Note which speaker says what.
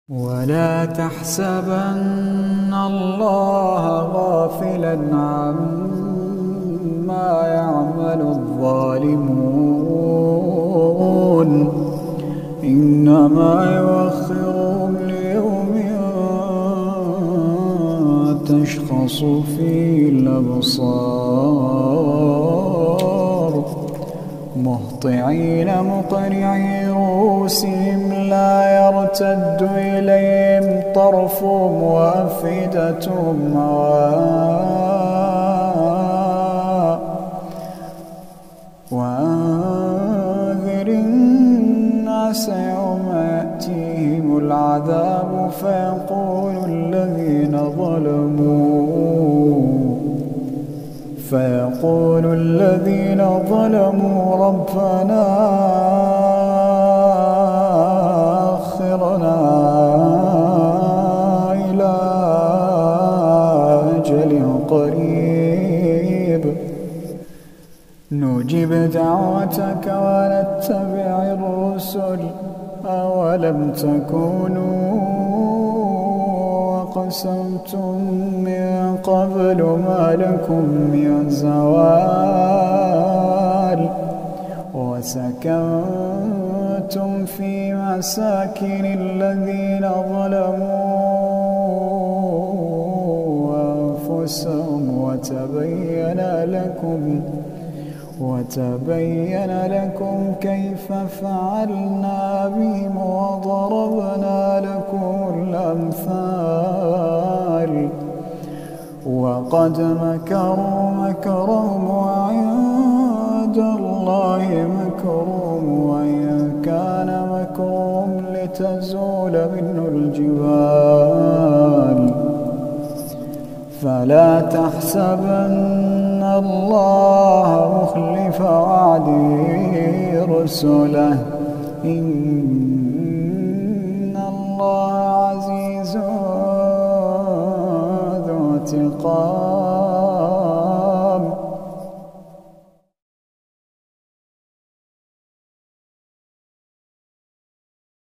Speaker 1: ولا تحسبن الله غافلا عما يعمل الظالمون إنما يؤخرهم ليوم تشخص فيه الأبصار مهطعين مقنعي رؤوسهم لا يرتد إليهم طرفهم وأفئدتهم هواء وأنذر الناس يوم يأتيهم العذاب فيقول الذين ظلموا ربنا أخرنا إلى أجل قريب نجب دعوتك ونتبع الرسل أولم تكونوا أقسمتم من قبل ما لكم من زوال وسكنتم في مساكن الذين ظلموا أنفسهم وتبين لكم كيف فعلنا بهم وضربنا لكم الأمثال وقد مكروا مكرهم وعند الله مكرهم وإن كان مكرهم لتزول منه الجبال فلا تحسبن الله مخلف وعده رسله إن الله عزيز ذو انتقام